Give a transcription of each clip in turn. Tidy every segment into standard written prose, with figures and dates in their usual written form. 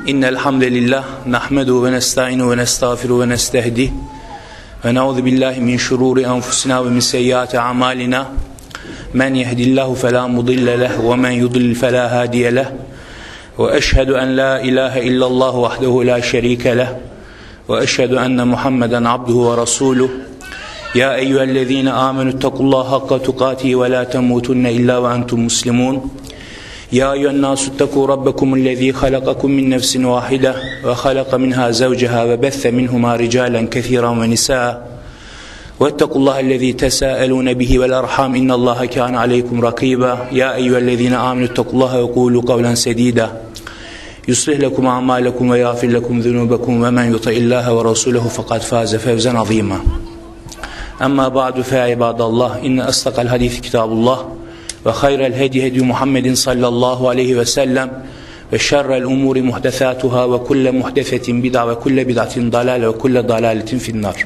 İnnel hamdelellah nahmedu ve nestaînu ve nestağfiru ve nestehdi ve na'ûzu billahi min şurûri enfusina ve min seyyiâti a'mâlina. Men yehdillahu felâ mudille leh ve men yudlil felâ hâdiye leh. Ve eşhedü en la ilahe illallah vahdehu la şerîke leh ve eşhedü enne Muhammeden abduhu ve rasûluh. Ya eyyühellezîne âmenüttequllâhe hakka tukâtihi ve lâ temûtunne illâ ve entum muslimûn. Ya eyyühennâsü ittekû rabbekumullezî halakakum min nefsin vâhide ve halaka minhâ zevceha ve besse minhumâ ricâlen kethîran ve nisâ. Vettequllâhellezî tesâelûne bihi vel erhâm innallâhe kâne aleykum rakîbâ. Ya eyyühellezîne âmenüttequllâhe ve kûlû kavlen sedîdâ. Yuslih lekum a'mâlekum ve yâfir lekum zunûbekum ve men yuti'illâhe ve rasûlehu fekad fâze fevzen azîmâ. Amma ba'du fe ibadallah, inne asdaqal hadîsi kitâbullah ve hayrel hedi hedi Muhammedin sallallahu aleyhi ve sellem ve şerrel umuri muhdesatuhâ ve kulle muhdesetin bid'a ve kulle bid'atin dalâle ve kulle dalâletin finnâr.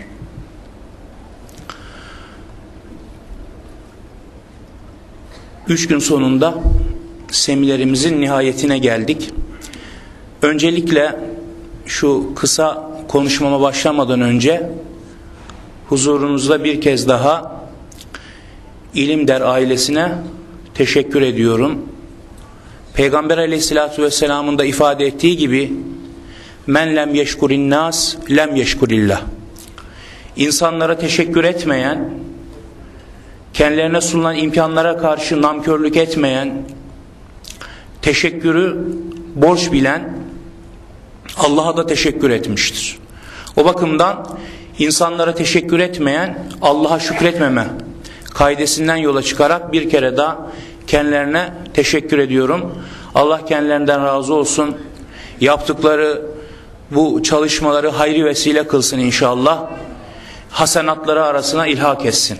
Üç gün sonunda seminerimizin nihayetine geldik. Öncelikle şu kısa konuşmama başlamadan önce huzurunuzda bir kez daha İlimder ailesine teşekkür ediyorum. Peygamber aleyhissalatu vesselamın da ifade ettiği gibi men lem yeşkurin nas lem yeşkurillah. İnsanlara teşekkür etmeyen, kendilerine sunulan imkanlara karşı namkörlük etmeyen, teşekkürü borç bilen Allah'a da teşekkür etmiştir. O bakımdan insanlara teşekkür etmeyen Allah'a şükretmeme kaidesinden yola çıkarak bir kere daha kendilerine teşekkür ediyorum. Allah kendilerinden razı olsun. Yaptıkları bu çalışmaları hayri vesile kılsın inşallah. Hasenatları arasına ilhak etsin.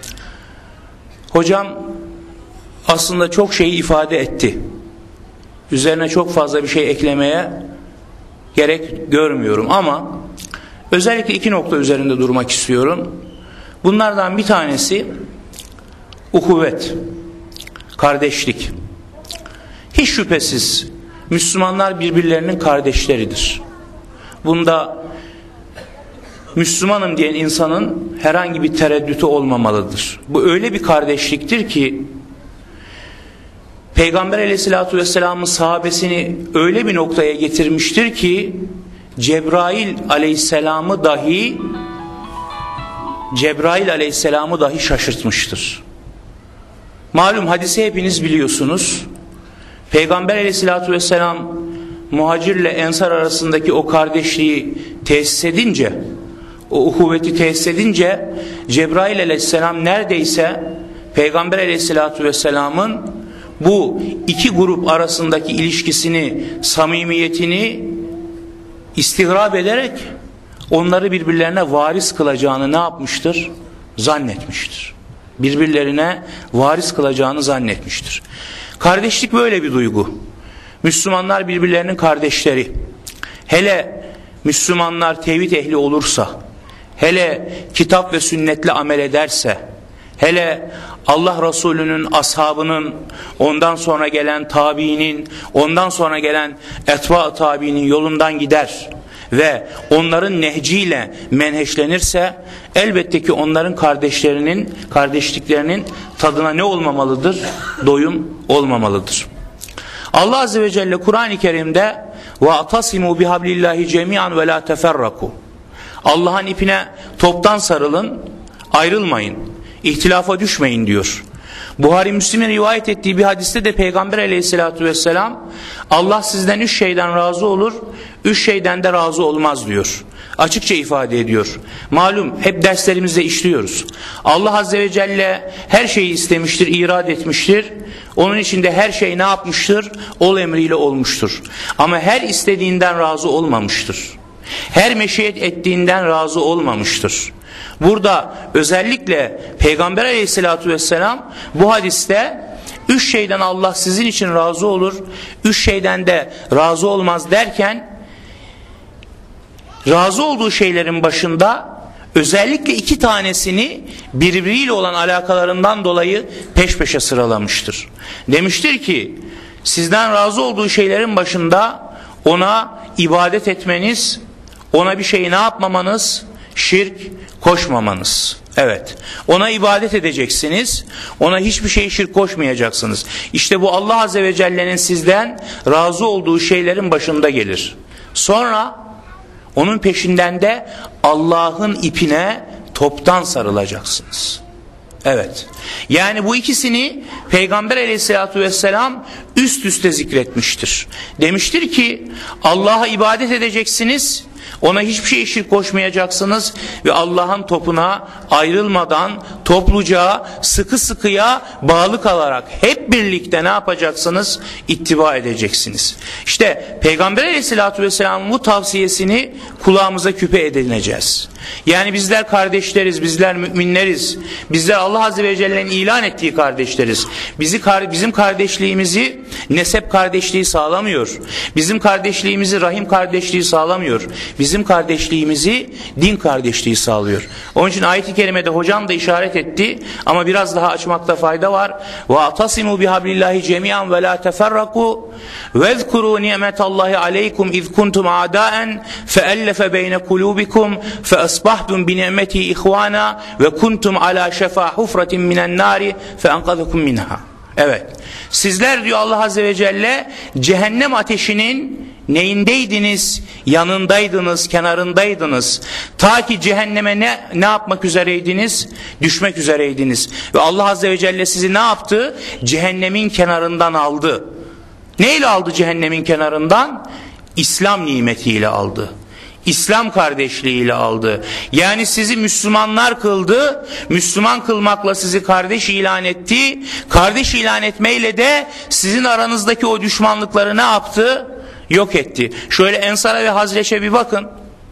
Hocam aslında çok şeyi ifade etti. Üzerine çok fazla bir şey eklemeye gerek görmüyorum ama özellikle iki nokta üzerinde durmak istiyorum. Bunlardan bir tanesi uhuvvet, kardeşlik. Hiç şüphesiz Müslümanlar birbirlerinin kardeşleridir. Bunda Müslümanım diyen insanın herhangi bir tereddütü olmamalıdır. Bu öyle bir kardeşliktir ki Peygamber aleyhissalatu vesselamın sahabesini öyle bir noktaya getirmiştir ki Cebrail aleyhisselamı dahi şaşırtmıştır. Malum hadisi hepiniz biliyorsunuz. Peygamber aleyhissalatu vesselam muhacir ile ensar arasındaki o kardeşliği tesis edince, o uhuvveti tesis edince Cebrail aleyhisselam neredeyse Peygamber aleyhissalatu vesselamın bu iki grup arasındaki ilişkisini, samimiyetini istigrab ederek onları birbirlerine varis kılacağını ne yapmıştır? Zannetmiştir. Birbirlerine varis kılacağını zannetmiştir. Kardeşlik böyle bir duygu. Müslümanlar birbirlerinin kardeşleri. Hele Müslümanlar tevhid ehli olursa, hele kitap ve sünnetle amel ederse, hele Allah Resulü'nün, ashabının, ondan sonra gelen tabiinin, ondan sonra gelen etba-ı tabiinin yolundan gider ve onların nehciyle menheşlenirse elbette ki onların kardeşliklerinin tadına ne olmamalıdır? Doyum olmamalıdır. Allah Azze ve Celle Kur'an-ı Kerim'de وَاَعْتَصِمُوا بِحَبْلِ اللّٰهِ جَمِيعًا وَلَا تَفَرَّقُوا Allah'ın ipine toptan sarılın, ayrılmayın, ihtilafa düşmeyin diyor. Buhari Müslim'in rivayet ettiği bir hadiste de Peygamber aleyhissalatu vesselam Allah sizden üç şeyden razı olur, üç şeyden de razı olmaz diyor. Açıkça ifade ediyor. Malum hep derslerimizde işliyoruz. Allah Azze ve Celle her şeyi istemiştir, irad etmiştir. Onun içinde her şey ne yapmıştır? Ol emriyle olmuştur. Ama her istediğinden razı olmamıştır. Her meşiyet ettiğinden razı olmamıştır. Burada özellikle Peygamber aleyhissalatu vesselam bu hadiste üç şeyden Allah sizin için razı olur, üç şeyden de razı olmaz derken razı olduğu şeylerin başında özellikle iki tanesini birbiriyle olan alakalarından dolayı peş peşe sıralamıştır. Demiştir ki sizden razı olduğu şeylerin başında ona ibadet etmeniz, ona bir şeyi ne yapmamanız? Şirk koşmamanız. Evet, ona ibadet edeceksiniz, ona hiçbir şey şirk koşmayacaksınız. İşte bu Allah Azze ve Celle'nin sizden razı olduğu şeylerin başında gelir. Sonra onun peşinden de Allah'ın ipine toptan sarılacaksınız. Evet, yani bu ikisini Peygamber Aleyhisselatü Vesselam üst üste zikretmiştir. Demiştir ki Allah'a ibadet edeceksiniz, ona hiçbir şey şirk koşmayacaksınız ve Allah'ın topuna ayrılmadan topluca, sıkı sıkıya bağlı kalarak hep birlikte ne yapacaksınız? İttiba edeceksiniz. İşte Peygamber Aleyhisselatü Vesselam'ın bu tavsiyesini kulağımıza küpe edineceğiz. Yani bizler kardeşleriz, bizler müminleriz, bizler Allah Azze ve Celle'nin ilan ettiği kardeşleriz. Bizim kardeşliğimizi nesep kardeşliği sağlamıyor. Bizim kardeşliğimizi rahim kardeşliği sağlamıyor. Bizim kardeşliğimizi din kardeşliği sağlıyor. Onun için ayet-i kerimede hocam da işaret etti ama biraz daha açmakta fayda var. وَاَعْتَصِمُوا بِحَبْلِ اللّٰهِ جَمِيعًا وَلَا تَفَرَّقُوا وَاذْكُرُوا نِعْمَةَ اللّٰهِ عَلَيْكُمْ اِذْ كُنْتُمْ عَدَاءً فَأَلَّفَ بَيْنَ قُلُوبِكُمْ فَأَصْبَحْتُمْ بِنِعْمَتِهِ إِخْوَانًا وَكُنْتُمْ عَلَى شَفَا حُفْرَةٍ مِنَ النَّارِ فَأَنْقَذَكُمْ مِنْهَا. Evet, sizler diyor Allah Azze ve Celle cehennem ateşinin neyindeydiniz? Yanındaydınız, kenarındaydınız. Ta ki cehenneme ne yapmak üzereydiniz? Düşmek üzereydiniz. Ve Allah Azze ve Celle sizi ne yaptı? Cehennemin kenarından aldı. Neyle aldı cehennemin kenarından? İslam nimetiyle aldı. İslam kardeşliğiyle aldı. Yani sizi Müslümanlar kıldı. Müslüman kılmakla sizi kardeş ilan etti. Kardeş ilan etmeyle de sizin aranızdaki o düşmanlıkları ne yaptı? Yok etti. Şöyle Ensar'a ve Hazreç'e bir bakın.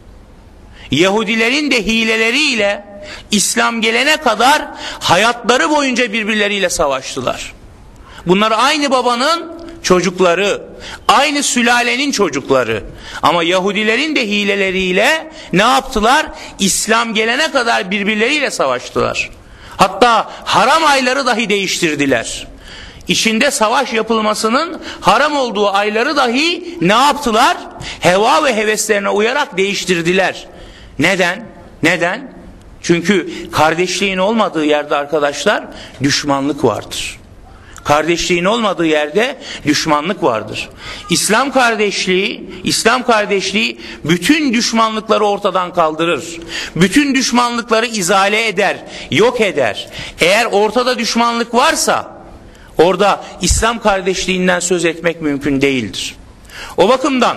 Yahudilerin de hileleriyle İslam gelene kadar hayatları boyunca birbirleriyle savaştılar. Bunlar aynı babanın çocukları, aynı sülalenin çocukları. Ama Yahudilerin de hileleriyle ne yaptılar? İslam gelene kadar birbirleriyle savaştılar. Hatta haram ayları dahi değiştirdiler. İçinde savaş yapılmasının haram olduğu ayları dahi ne yaptılar? Heva ve heveslerine uyarak değiştirdiler. Neden? Neden? Çünkü kardeşliğin olmadığı yerde arkadaşlar düşmanlık vardır. Kardeşliğin olmadığı yerde düşmanlık vardır. İslam kardeşliği bütün düşmanlıkları ortadan kaldırır. Bütün düşmanlıkları izale eder, yok eder. Eğer ortada düşmanlık varsa orada İslam kardeşliğinden söz etmek mümkün değildir. O bakımdan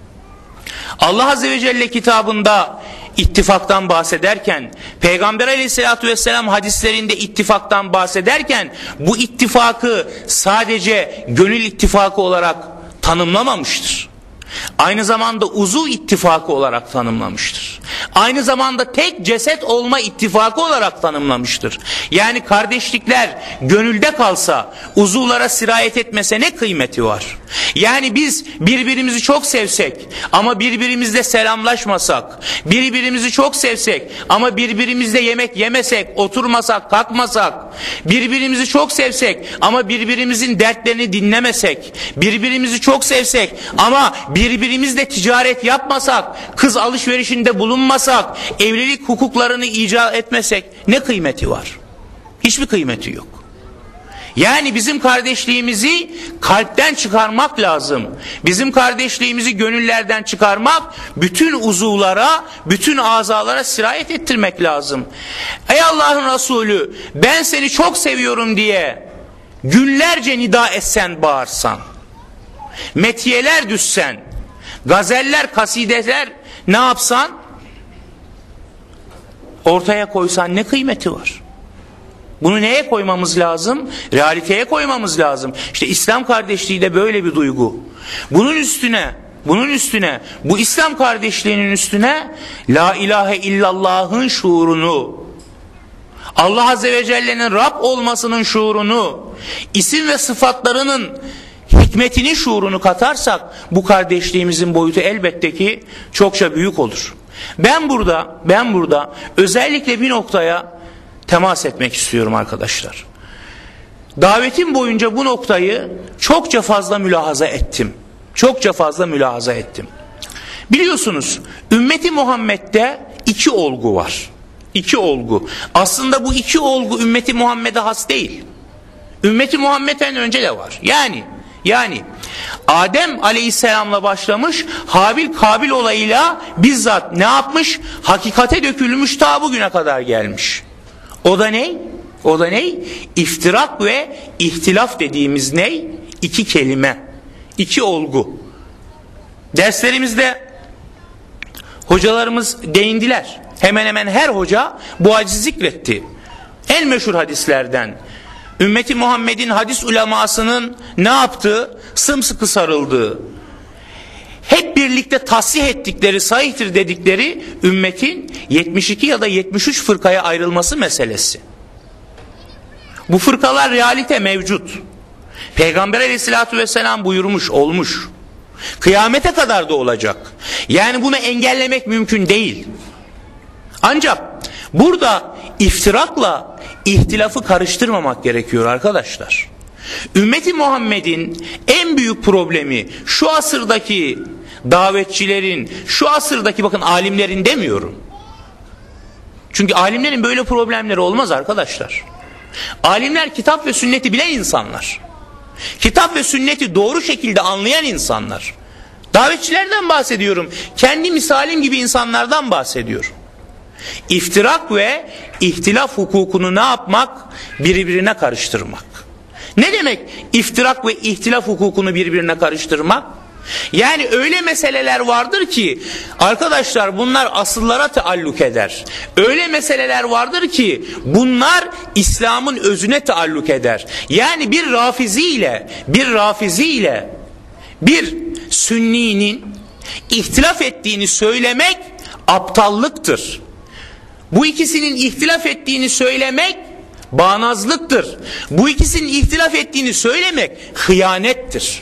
Allah Azze ve Celle kitabında ittifaktan bahsederken, Peygamber Aleyhisselatü Vesselam hadislerinde ittifaktan bahsederken bu ittifakı sadece gönül ittifakı olarak tanımlamamıştır. Aynı zamanda uzuv ittifakı olarak tanımlamıştır. Aynı zamanda tek ceset olma ittifakı olarak tanımlamıştır. Yani kardeşlikler gönülde kalsa, uzuvlara sirayet etmese ne kıymeti var? Yani biz birbirimizi çok sevsek ama birbirimizle selamlaşmasak, birbirimizi çok sevsek ama birbirimizle yemek yemesek, oturmasak, kalkmasak, birbirimizi çok sevsek ama birbirimizin dertlerini dinlemesek, birbirimizi çok sevsek ama birbirimizle ticaret yapmasak, kız alışverişinde bulunmasak, evlilik hukuklarını icra etmesek ne kıymeti var? Hiçbir kıymeti yok. Yani bizim kardeşliğimizi kalpten çıkarmak lazım. Bizim kardeşliğimizi gönüllerden çıkarmak, bütün uzuvlara, bütün azalara sirayet ettirmek lazım. Ey Allah'ın Resulü, ben seni çok seviyorum diye günlerce nida etsen, bağırsan, metiyeler düşsen, gazeller, kasideler ne yapsan, ortaya koysan ne kıymeti var? Bunu neye koymamız lazım? Realiteye koymamız lazım. İşte İslam kardeşliği de böyle bir duygu. Bunun üstüne, bu İslam kardeşliğinin üstüne La ilahe illallah'ın şuurunu, Allah Azze ve Celle'nin Rab olmasının şuurunu, isim ve sıfatlarının hikmetinin şuurunu katarsak bu kardeşliğimizin boyutu elbette ki çokça büyük olur. Ben burada özellikle bir noktaya temas etmek istiyorum arkadaşlar. Davetim boyunca bu noktayı çokça fazla mülahaza ettim. Biliyorsunuz ümmeti Muhammed'de iki olgu var. İki olgu. Aslında bu iki olgu ümmeti Muhammed'e has değil. Ümmeti Muhammed'den önce de var. Yani Adem Aleyhisselam'la başlamış, Habil Kabil olayıyla bizzat ne yapmış? Hakikate dökülmüş, ta bugüne kadar gelmiş. O da ne? O da ne? İftirak ve ihtilaf dediğimiz ne? İki kelime, iki olgu. Derslerimizde hocalarımız değindiler. Hemen hemen her hoca bu hadisi zikretti. En meşhur hadislerden. Ümmeti Muhammed'in hadis ulemasının ne yaptığı? Sımsıkı sarıldığı, hep birlikte tasih ettikleri, sahihtir dedikleri ümmetin 72 ya da 73 fırkaya ayrılması meselesi. Bu fırkalar realite mevcut. Peygamber Aleyhisselatü Vesselam buyurmuş, olmuş. Kıyamete kadar da olacak. Yani bunu engellemek mümkün değil. Ancak burada iftirakla ihtilafı karıştırmamak gerekiyor arkadaşlar. Ümmeti Muhammed'in en büyük problemi şu asırdaki davetçilerin, şu asırdaki bakın alimlerin demiyorum. Çünkü alimlerin böyle problemleri olmaz arkadaşlar. Alimler kitap ve sünneti bilen insanlar. Kitap ve sünneti doğru şekilde anlayan insanlar. Davetçilerden bahsediyorum. Kendi misalim gibi insanlardan bahsediyorum. İftirak ve ihtilaf hukukunu ne yapmak? Birbirine karıştırmak. Ne demek iftirak ve ihtilaf hukukunu birbirine karıştırmak? Yani öyle meseleler vardır ki arkadaşlar bunlar asıllara taalluk eder. Öyle meseleler vardır ki bunlar İslam'ın özüne taalluk eder. Yani bir Rafizi ile bir Sünni'nin ihtilaf ettiğini söylemek aptallıktır. Bu ikisinin ihtilaf ettiğini söylemek bağnazlıktır. Bu ikisinin ihtilaf ettiğini söylemek hıyanettir.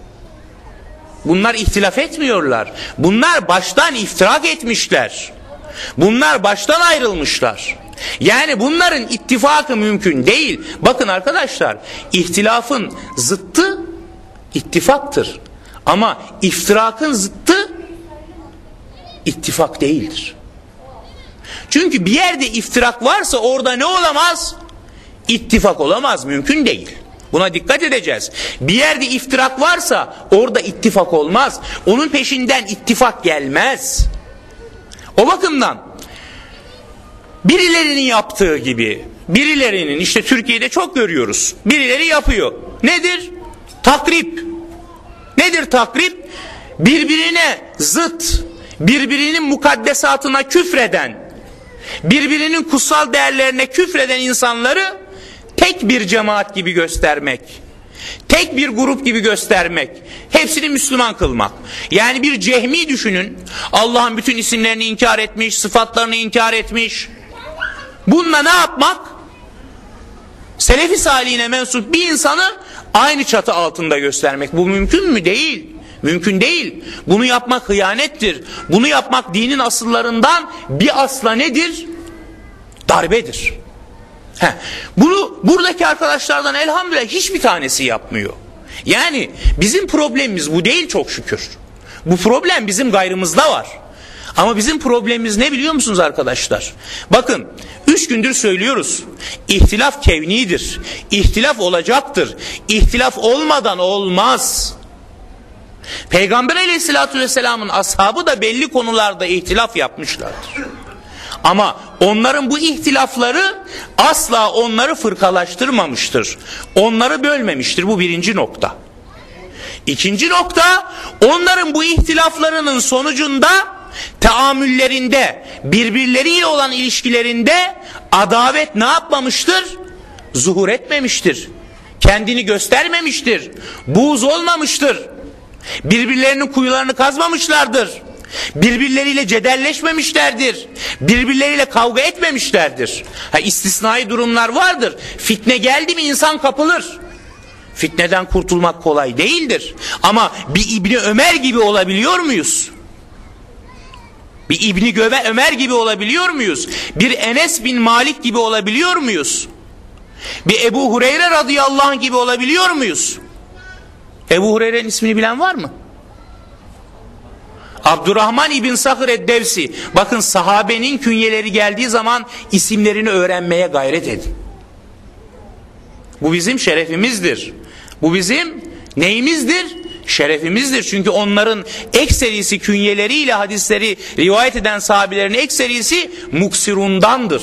Bunlar ihtilaf etmiyorlar. Bunlar baştan iftirak etmişler. Bunlar baştan ayrılmışlar. Yani bunların ittifakı mümkün değil. Bakın arkadaşlar, ihtilafın zıttı ittifaktır. Ama iftirakın zıttı ittifak değildir. Çünkü bir yerde iftirak varsa orada ne olamaz? İttifak olamaz, mümkün değil. Buna dikkat edeceğiz. Bir yerde iftirak varsa orada ittifak olmaz. Onun peşinden ittifak gelmez. O bakımdan birilerinin yaptığı gibi, birilerinin işte Türkiye'de çok görüyoruz. Birileri yapıyor. Nedir? Takrip. Nedir takrip? Birbirine zıt, birbirinin mukaddesatına küfreden, birbirinin kutsal değerlerine küfreden insanları tek bir cemaat gibi göstermek, tek bir grup gibi göstermek, hepsini Müslüman kılmak. Yani bir Cehmi düşünün, Allah'ın bütün isimlerini inkar etmiş, sıfatlarını inkar etmiş. Bununla ne yapmak? Selefi salihine mensup bir insanı aynı çatı altında göstermek. Bu mümkün mü? Değil. Mümkün değil. Bunu yapmak hıyanettir. Bunu yapmak dinin asıllarından bir asla nedir? Darbedir. Bunu buradaki arkadaşlardan elhamdülillah hiçbir tanesi yapmıyor. Yani bizim problemimiz bu değil çok şükür. Bu problem bizim gayrımızda var. Ama bizim problemimiz ne biliyor musunuz arkadaşlar? Bakın 3 gündür söylüyoruz. İhtilaf kevnidir. İhtilaf olacaktır. İhtilaf olmadan olmaz. Peygamber Aleyhisselatü Vesselam'ın ashabı da belli konularda ihtilaf yapmışlardır. Ama onların bu ihtilafları asla onları fırkalaştırmamıştır. Onları bölmemiştir. Bu birinci nokta. İkinci nokta, onların bu ihtilaflarının sonucunda teamüllerinde, birbirleriyle olan ilişkilerinde adavet ne yapmamıştır? Zuhur etmemiştir. Kendini göstermemiştir. Buğz olmamıştır. Birbirlerinin kuyularını kazmamışlardır. Birbirleriyle cedelleşmemişlerdir. Birbirleriyle kavga etmemişlerdir. İstisnai durumlar vardır. Fitne geldi mi insan kapılır. Fitneden kurtulmak kolay değildir. Ama bir İbni Ömer gibi olabiliyor muyuz? Bir İbni Ömer gibi olabiliyor muyuz? Bir Enes bin Malik gibi olabiliyor muyuz? Bir Ebu Hureyre radıyallahu anh gibi olabiliyor muyuz? Ebu Hureyre'nin ismini bilen var mı? Abdurrahman İbn Sakhr Eddevsi. Bakın, sahabenin künyeleri geldiği zaman isimlerini öğrenmeye gayret edin. Bu bizim şerefimizdir. Bu bizim neyimizdir? Şerefimizdir. Çünkü onların ekserisi, künyeleriyle hadisleri rivayet eden sahabelerin ekserisi muksirundandır.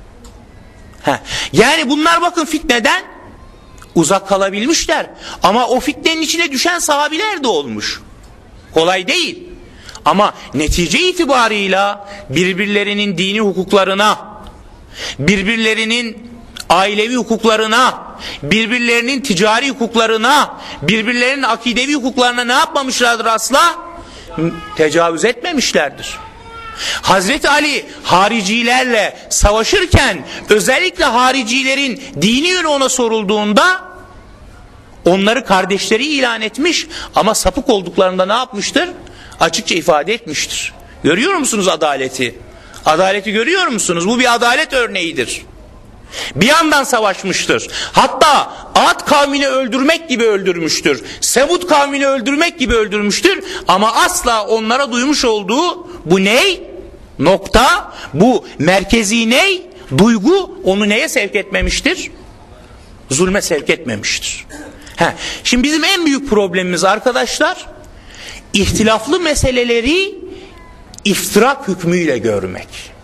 Yani bunlar bakın fitneden uzak kalabilmişler. Ama o fitnenin içine düşen sahabiler de olmuş. Kolay değil. Ama netice itibarıyla birbirlerinin dini hukuklarına, birbirlerinin ailevi hukuklarına, birbirlerinin ticari hukuklarına, birbirlerinin akidevi hukuklarına ne yapmamışlardır asla? Tecavüz etmemişlerdir. Hazreti Ali haricilerle savaşırken özellikle haricilerin dini yönü ona sorulduğunda onları kardeşleri ilan etmiş ama sapık olduklarında ne yapmıştır? Açıkça ifade etmiştir. Görüyor musunuz adaleti? Adaleti görüyor musunuz? Bu bir adalet örneğidir. Bir yandan savaşmıştır. Hatta Ad kavmini öldürmek gibi öldürmüştür. Semud kavmini öldürmek gibi öldürmüştür. Ama asla onlara duymuş olduğu bu ney? Nokta, bu merkezi ney? Duygu onu neye sevk etmemiştir? Zulme sevk etmemiştir. Şimdi bizim en büyük problemimiz arkadaşlar, ihtilaflı meseleleri iftirak hükmüyle görmek.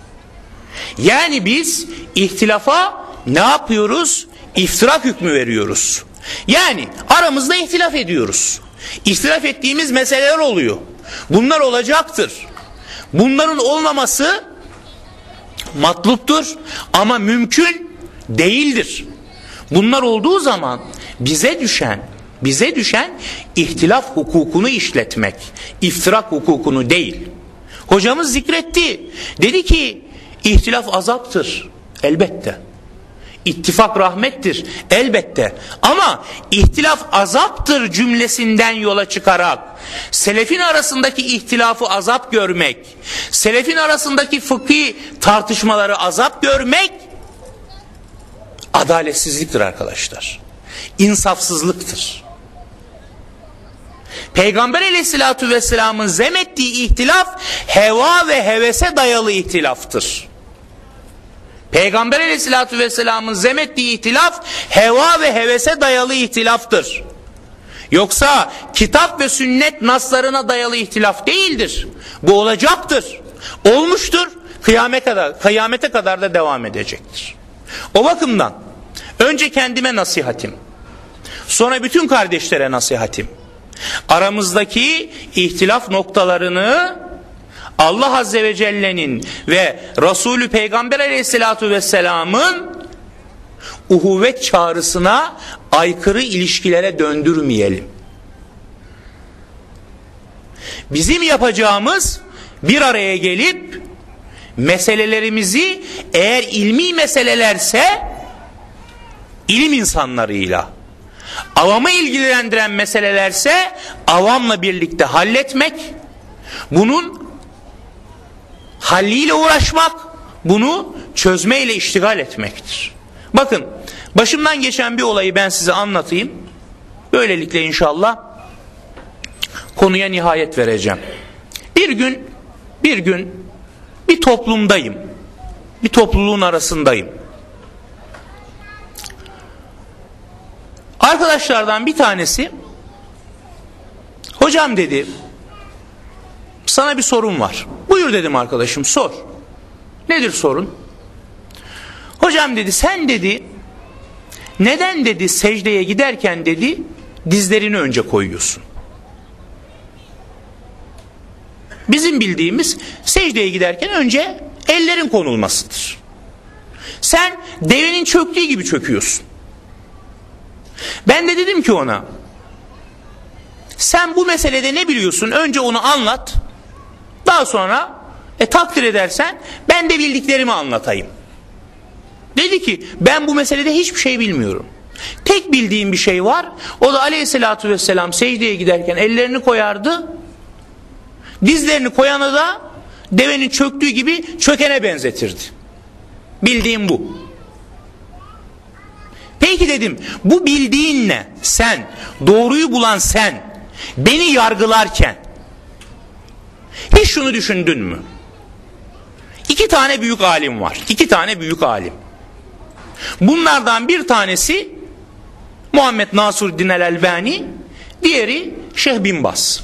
Yani biz ihtilafa ne yapıyoruz? İftirak hükmü veriyoruz. Yani aramızda ihtilaf ediyoruz. İhtilaf ettiğimiz meseleler oluyor. Bunlar olacaktır. Bunların olmaması matluptur ama mümkün değildir. Bunlar olduğu zaman bize düşen ihtilaf hukukunu işletmek, iftirak hukukunu değil. Hocamız zikretti. Dedi ki ihtilaf azaptır. Elbette. İttifak rahmettir. Elbette. Ama ihtilaf azaptır cümlesinden yola çıkarak selefin arasındaki ihtilafı azap görmek, selefin arasındaki fıkhi tartışmaları azap görmek adaletsizliktir arkadaşlar. İnsafsızlıktır. Peygamber aleyhissalatu vesselamın zemettiği ihtilaf heva ve hevese dayalı ihtilaftır. Peygamber aleyhissalatu vesselamın zemettiği ihtilaf heva ve hevese dayalı ihtilaftır. Yoksa kitap ve sünnet naslarına dayalı ihtilaf değildir. Bu olacaktır. Olmuştur. Kıyamete kadar da devam edecektir. O bakımdan önce kendime nasihatim, sonra bütün kardeşlere nasihatim, aramızdaki ihtilaf noktalarını Allah Azze ve Celle'nin ve Resulü Peygamber Aleyhisselatü Vesselam'ın uhuvvet çağrısına aykırı ilişkilere döndürmeyelim. Bizim yapacağımız bir araya gelip meselelerimizi, eğer ilmi meselelerse ilim insanlarıyla, avamı ilgilendiren meselelerse avamla birlikte halletmek, bunun halliyle uğraşmak, bunu çözmeyle iştigal etmektir. Bakın, başımdan geçen bir olayı ben size anlatayım. Böylelikle inşallah konuya nihayet vereceğim. Bir gün bir toplumdayım. Bir topluluğun arasındayım. Arkadaşlardan bir tanesi, hocam dedi, sana bir sorun var. Buyur dedim arkadaşım, sor. Nedir sorun? Hocam dedi, sen dedi, neden dedi secdeye giderken dedi dizlerini önce koyuyorsun? Bizim bildiğimiz secdeye giderken önce ellerin konulmasıdır. Sen devenin çöktüğü gibi çöküyorsun. Ben de dedim ki ona, sen bu meselede ne biliyorsun? Önce onu anlat. Daha sonra takdir edersen ben de bildiklerimi anlatayım. Dedi ki, ben bu meselede hiçbir şey bilmiyorum. Tek bildiğim bir şey var. O da aleyhissalatü vesselam secdeye giderken ellerini koyardı. Dizlerini koyanı da devenin çöktüğü gibi çökene benzetirdi. Bildiğim bu. Peki dedim, bu bildiğinle sen, doğruyu bulan sen, beni yargılarken Hiç şunu düşündün mü? 2 tane büyük alim var. 2 tane büyük alim. Bunlardan bir tanesi Muhammed Nasuruddin el-Albani, diğeri Şeyh Bin Baz.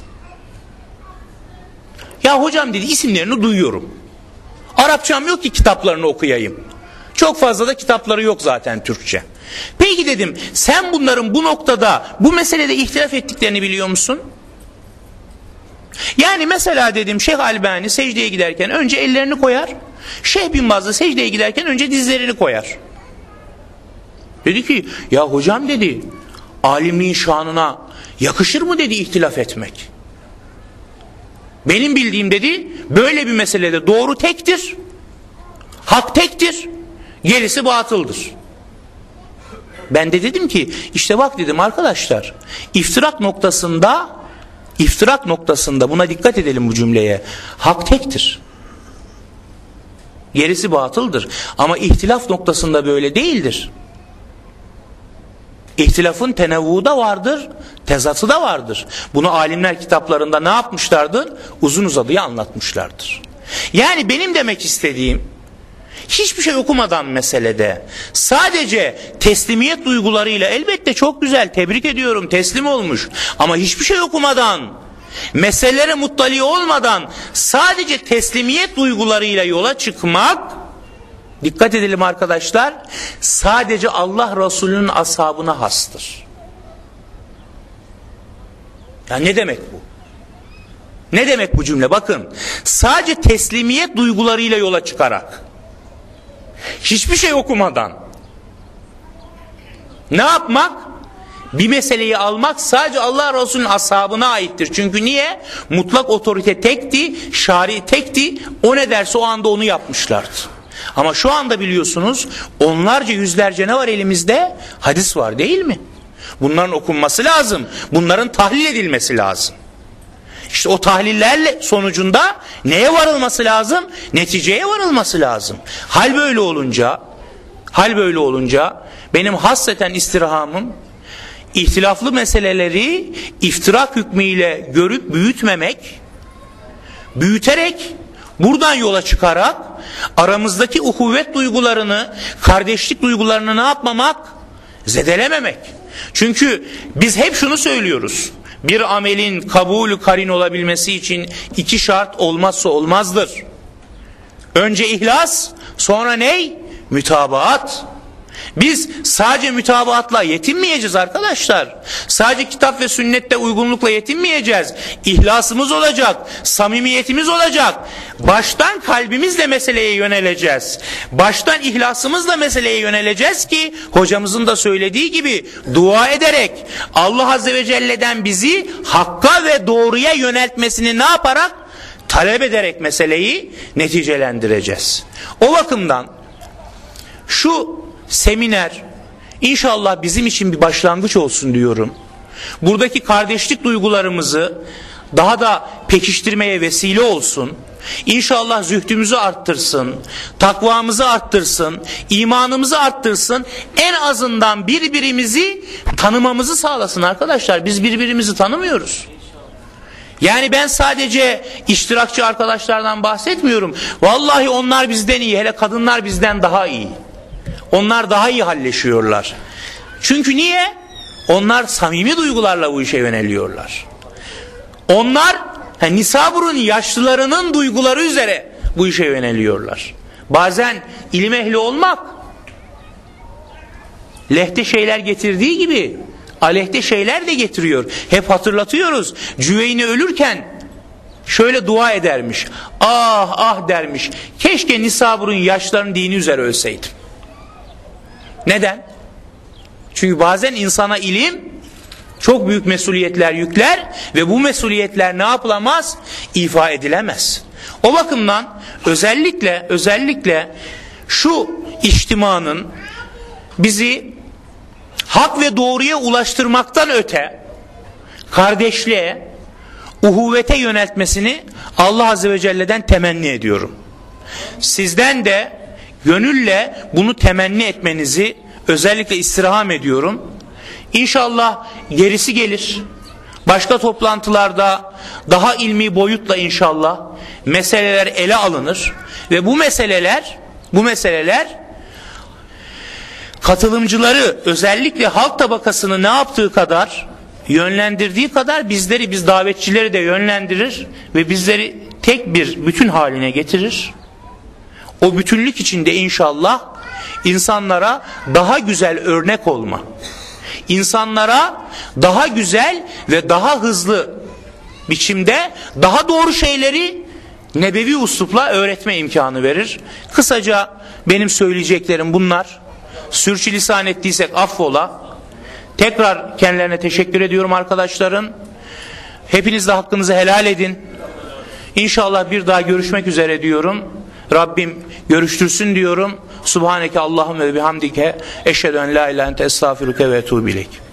Ya hocam dedi, isimlerini duyuyorum. Arapçam yok ki kitaplarını okuyayım. Çok fazla da kitapları yok zaten Türkçe. Peki dedim, sen bunların bu noktada, bu meselede ihtilaf ettiklerini biliyor musun? Yani mesela dedim, Şeyh Albani secdeye giderken önce ellerini koyar. Şeyh Bin Baz da secdeye giderken önce dizlerini koyar. Dedi ki, ya hocam dedi, alimliğin şanına yakışır mı dedi ihtilaf etmek? Benim bildiğim dedi, böyle bir meselede doğru tektir, hak tektir, gerisi batıldır. Ben de dedim ki, işte bak dedim arkadaşlar, iftirak noktasında buna dikkat edelim bu cümleye. Hak tektir, gerisi batıldır. Ama ihtilaf noktasında böyle değildir. İhtilafın tenevvuğu da vardır, tezatı da vardır. Bunu alimler kitaplarında ne yapmışlardır? Uzun uzadıya anlatmışlardır. Yani benim demek istediğim, hiçbir şey okumadan meselede sadece teslimiyet duygularıyla, elbette çok güzel, tebrik ediyorum, teslim olmuş, ama hiçbir şey okumadan, meselelere muttali olmadan sadece teslimiyet duygularıyla yola çıkmak, dikkat edelim arkadaşlar, sadece Allah Resulü'nün ashabına hastır. Ya ne demek bu? Ne demek bu cümle? Bakın, sadece teslimiyet duygularıyla yola çıkarak, hiçbir şey okumadan ne yapmak? Bir meseleyi almak sadece Allah Resulü'nün ashabına aittir. Çünkü niye? Mutlak otorite tekti, şari tekti, o ne derse o anda onu yapmışlardı. Ama şu anda biliyorsunuz onlarca, yüzlerce ne var elimizde? Hadis var, değil mi? Bunların okunması lazım. Bunların tahlil edilmesi lazım. İşte o tahlillerle sonucunda neye varılması lazım? Neticeye varılması lazım. Hal böyle olunca benim hasreten istirhamım, ihtilaflı meseleleri iftirak hükmüyle görüp büyütmemek, büyüterek, buradan yola çıkarak aramızdaki uhuvvet duygularını, kardeşlik duygularını ne yapmamak? Zedelememek. Çünkü biz hep şunu söylüyoruz: bir amelin kabulü karin olabilmesi için 2 şart olmazsa olmazdır. Önce ihlas, sonra ney? Mütabaat. Biz sadece mütabaatla yetinmeyeceğiz arkadaşlar. Sadece kitap ve sünnette uygunlukla yetinmeyeceğiz. İhlasımız olacak, samimiyetimiz olacak. Baştan kalbimizle meseleye yöneleceğiz. Baştan ihlasımızla meseleye yöneleceğiz ki hocamızın da söylediği gibi dua ederek, Allah Azze ve Celle'den bizi hakka ve doğruya yöneltmesini ne yaparak? Talep ederek meseleyi neticelendireceğiz. O bakımdan şu seminer inşallah bizim için bir başlangıç olsun diyorum. Buradaki kardeşlik duygularımızı daha da pekiştirmeye vesile olsun. İnşallah zühdümüzü arttırsın, takvamızı arttırsın, imanımızı arttırsın. En azından birbirimizi tanımamızı sağlasın arkadaşlar. Biz birbirimizi tanımıyoruz. Yani ben sadece iştirakçı arkadaşlardan bahsetmiyorum. Vallahi onlar bizden iyi, hele kadınlar bizden daha iyi. Onlar daha iyi halleşiyorlar. Çünkü niye? Onlar samimi duygularla bu işe yöneliyorlar. Onlar Nisabur'un yaşlılarının duyguları üzere bu işe yöneliyorlar. Bazen ilim ehli olmak lehte şeyler getirdiği gibi aleyhte şeyler de getiriyor. Hep hatırlatıyoruz. Cüveyni ölürken şöyle dua edermiş. Ah ah dermiş. Keşke Nisabur'un yaşlarının dini üzere ölseydim. Neden? Çünkü bazen insana ilim çok büyük mesuliyetler yükler ve bu mesuliyetler ne yapılamaz? İfa edilemez. O bakımdan özellikle şu içtimanın bizi hak ve doğruya ulaştırmaktan öte kardeşliğe, uhuvvete yöneltmesini Allah Azze ve Celle'den temenni ediyorum. Sizden de gönülle bunu temenni etmenizi özellikle istirham ediyorum. İnşallah gerisi gelir. başka toplantılarda daha ilmi boyutla inşallah meseleler ele alınır ve bu meseleler katılımcıları, özellikle halk tabakasını ne yaptığı kadar, yönlendirdiği kadar biz davetçileri de yönlendirir ve bizleri tek bir bütün haline getirir. O bütünlük içinde inşallah insanlara daha güzel örnek olma, insanlara daha güzel ve daha hızlı biçimde daha doğru şeyleri nebevi uslupla öğretme imkanı verir. Kısaca benim söyleyeceklerim bunlar. Sürçülisan ettiysek affola. Tekrar kendilerine teşekkür ediyorum arkadaşlarım. Hepiniz de hakkınızı helal edin. İnşallah bir daha görüşmek üzere diyorum. Rabbim görüştürsün diyorum. Subhaneke Allahümme ve bihamdike eşhedü en la ilahe ente estağfiruke ve etûbü ileyk.